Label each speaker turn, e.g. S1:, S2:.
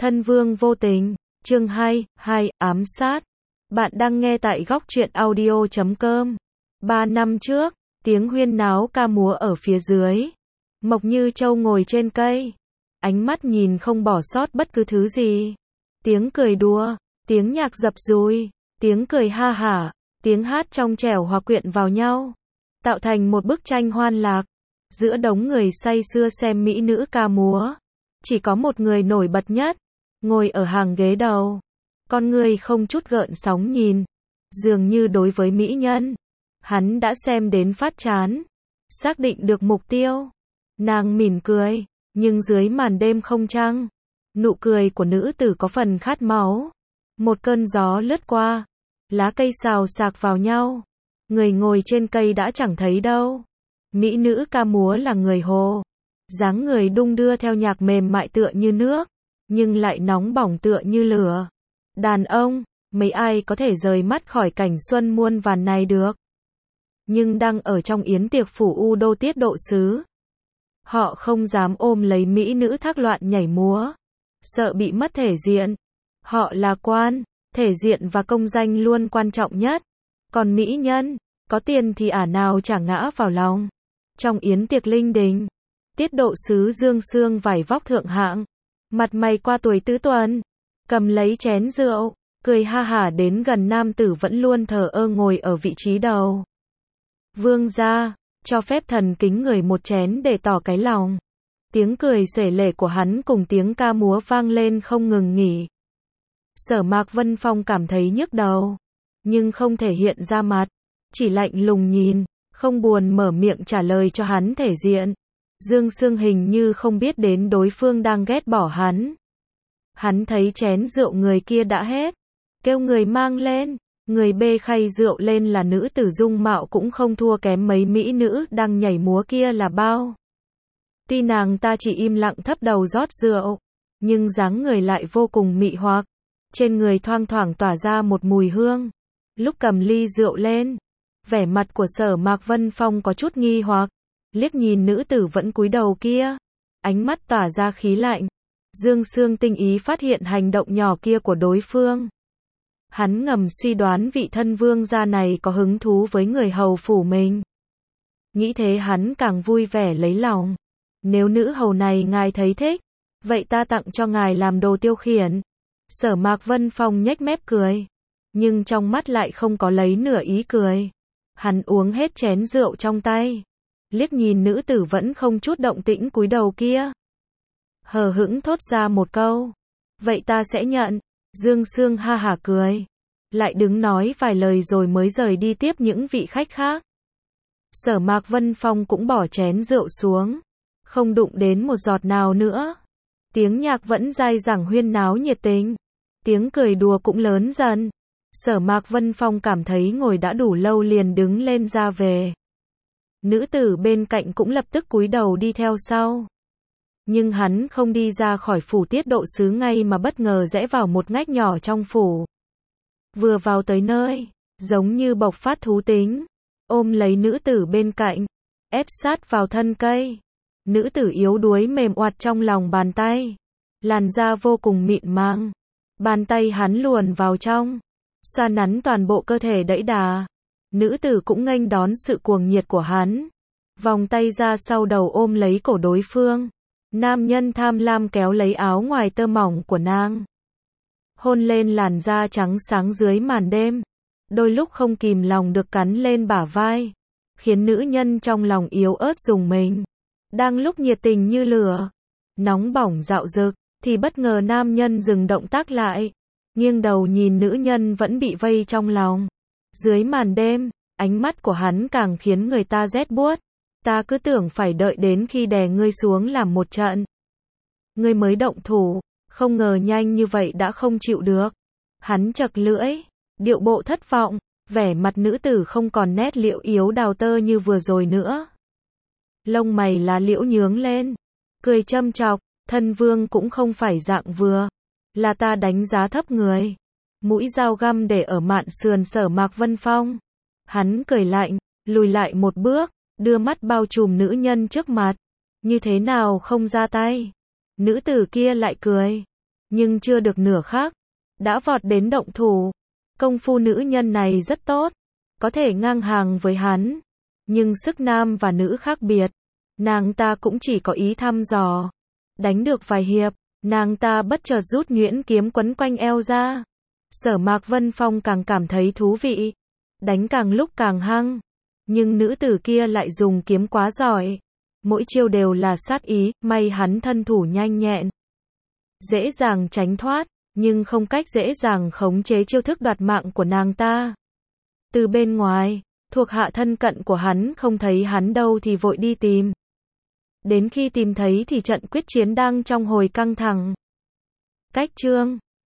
S1: Thân vương vô tình, chương 2, ám sát. Bạn đang nghe tại góc truyện audio.com. 3 năm trước, tiếng huyên náo ca múa ở phía dưới. Mộc Như Châu ngồi trên cây, ánh mắt nhìn không bỏ sót bất cứ thứ gì. Tiếng cười đùa, tiếng nhạc dập dùi, tiếng cười ha hả, tiếng hát trong trẻo hòa quyện vào nhau, tạo thành một bức tranh hoan lạc. Giữa đống người say sưa xem mỹ nữ ca múa, chỉ có một người nổi bật nhất, ngồi ở hàng ghế đầu. Con người không chút gợn sóng nhìn, dường như đối với mỹ nhân, hắn đã xem đến phát chán, xác định được mục tiêu. Nàng mỉm cười, nhưng dưới màn đêm không trăng, nụ cười của nữ tử có phần khát máu. Một cơn gió lướt qua, lá cây xào xạc vào nhau, người ngồi trên cây đã chẳng thấy đâu. Mỹ nữ ca múa là người Hồ, dáng người đung đưa theo nhạc mềm mại tựa như nước, nhưng lại nóng bỏng tựa như lửa. Đàn ông, mấy ai có thể rời mắt khỏi cảnh xuân muôn vàn này được. Nhưng đang ở trong yến tiệc phủ U Đô tiết độ sứ, họ không dám ôm lấy mỹ nữ thác loạn nhảy múa, sợ bị mất thể diện. Họ là quan, thể diện và công danh luôn quan trọng nhất. Còn mỹ nhân, có tiền thì ả nào chả ngã vào lòng. Trong yến tiệc linh đình, tiết độ sứ Dương Sương vải vóc thượng hạng, mặt mày qua tuổi tứ tuần, cầm lấy chén rượu, cười ha hả đến gần nam tử vẫn luôn thờ ơ ngồi ở vị trí đầu. Vương gia, cho phép thần kính người một chén để tỏ cái lòng. Tiếng cười xể lể của hắn cùng tiếng ca múa vang lên không ngừng nghỉ. Sở Mạc Vân Phong cảm thấy nhức đầu, nhưng không thể hiện ra mặt, chỉ lạnh lùng nhìn, không buồn mở miệng trả lời cho hắn thể diện. Dương Sương hình như không biết đến đối phương đang ghét bỏ hắn. Hắn thấy chén rượu người kia đã hết, kêu người mang lên. Người bê khay rượu lên là nữ tử dung mạo cũng không thua kém mấy mỹ nữ đang nhảy múa kia là bao. Tuy nàng ta chỉ im lặng thấp đầu rót rượu, nhưng dáng người lại vô cùng mị hoặc. Trên người thoang thoảng tỏa ra một mùi hương. Lúc cầm ly rượu lên, vẻ mặt của Sở Mạc Vân Phong có chút nghi hoặc, liếc nhìn nữ tử vẫn cúi đầu kia, ánh mắt tỏa ra khí lạnh. Dương Sương tinh ý phát hiện hành động nhỏ kia của đối phương. Hắn ngầm suy đoán vị thân vương gia này có hứng thú với người hầu phủ mình. Nghĩ thế hắn càng vui vẻ lấy lòng. Nếu nữ hầu này ngài thấy thích, vậy ta tặng cho ngài làm đồ tiêu khiển. Sở Mạc Vân Phong nhếch mép cười, nhưng trong mắt lại không có lấy nửa ý cười. Hắn uống hết chén rượu trong tay, liếc nhìn nữ tử vẫn không chút động tĩnh cúi đầu kia, hờ hững thốt ra một câu, vậy ta sẽ nhận. Dương Sương ha hả cười, lại đứng nói vài lời rồi mới rời đi tiếp những vị khách khác. Sở Mạc Vân Phong cũng bỏ chén rượu xuống, không đụng đến một giọt nào nữa. Tiếng nhạc vẫn dai dẳng huyên náo nhiệt tình, tiếng cười đùa cũng lớn dần. Sở Mạc Vân Phong cảm thấy ngồi đã đủ lâu liền đứng lên ra về. Nữ tử bên cạnh cũng lập tức cúi đầu đi theo sau. Nhưng hắn không đi ra khỏi phủ tiết độ sứ ngay mà bất ngờ rẽ vào một ngách nhỏ trong phủ. Vừa vào tới nơi, giống như bộc phát thú tính, ôm lấy nữ tử bên cạnh, ép sát vào thân cây. Nữ tử yếu đuối mềm oặt trong lòng bàn tay, làn da vô cùng mịn màng. Bàn tay hắn luồn vào trong, xoa nắn toàn bộ cơ thể đẫy đà. Nữ tử cũng nghênh đón sự cuồng nhiệt của hắn, vòng tay ra sau đầu ôm lấy cổ đối phương. Nam nhân tham lam kéo lấy áo ngoài tơ mỏng của nàng, hôn lên làn da trắng sáng dưới màn đêm. Đôi lúc không kìm lòng được cắn lên bả vai, khiến nữ nhân trong lòng yếu ớt rùng mình. Đang lúc nhiệt tình như lửa, nóng bỏng dạo dực, thì bất ngờ nam nhân dừng động tác lại, nghiêng đầu nhìn nữ nhân vẫn bị vây trong lòng. Dưới màn đêm, ánh mắt của hắn càng khiến người ta rét buốt. Ta cứ tưởng phải đợi đến khi đè ngươi xuống làm một trận, ngươi mới động thủ, không ngờ nhanh như vậy đã không chịu được. Hắn chật lưỡi, điệu bộ thất vọng, vẻ mặt nữ tử không còn nét liễu yếu đào tơ như vừa rồi nữa. Lông mày lá liễu nhướng lên, cười châm chọc, thân vương cũng không phải dạng vừa, là ta đánh giá thấp người. Mũi dao găm để ở mạn sườn Sở Mạc Vân Phong. Hắn cười lạnh, lùi lại một bước, đưa mắt bao trùm nữ nhân trước mặt. Như thế nào không ra tay? Nữ tử kia lại cười, nhưng chưa được nửa khắc, đã vọt đến động thủ. Công phu nữ nhân này rất tốt, có thể ngang hàng với hắn, nhưng sức nam và nữ khác biệt. Nàng ta cũng chỉ có ý thăm dò. Đánh được vài hiệp, nàng ta bất chợt rút nhuyễn kiếm quấn quanh eo ra. Sở Mạc Vân Phong càng cảm thấy thú vị, đánh càng lúc càng hăng, nhưng nữ tử kia lại dùng kiếm quá giỏi. Mỗi chiêu đều là sát ý, may hắn thân thủ nhanh nhẹn, dễ dàng tránh thoát, nhưng không cách dễ dàng khống chế chiêu thức đoạt mạng của nàng ta. Từ bên ngoài, thuộc hạ thân cận của hắn không thấy hắn đâu thì vội đi tìm. Đến khi tìm thấy thì trận quyết chiến đang trong hồi căng thẳng. Cách chương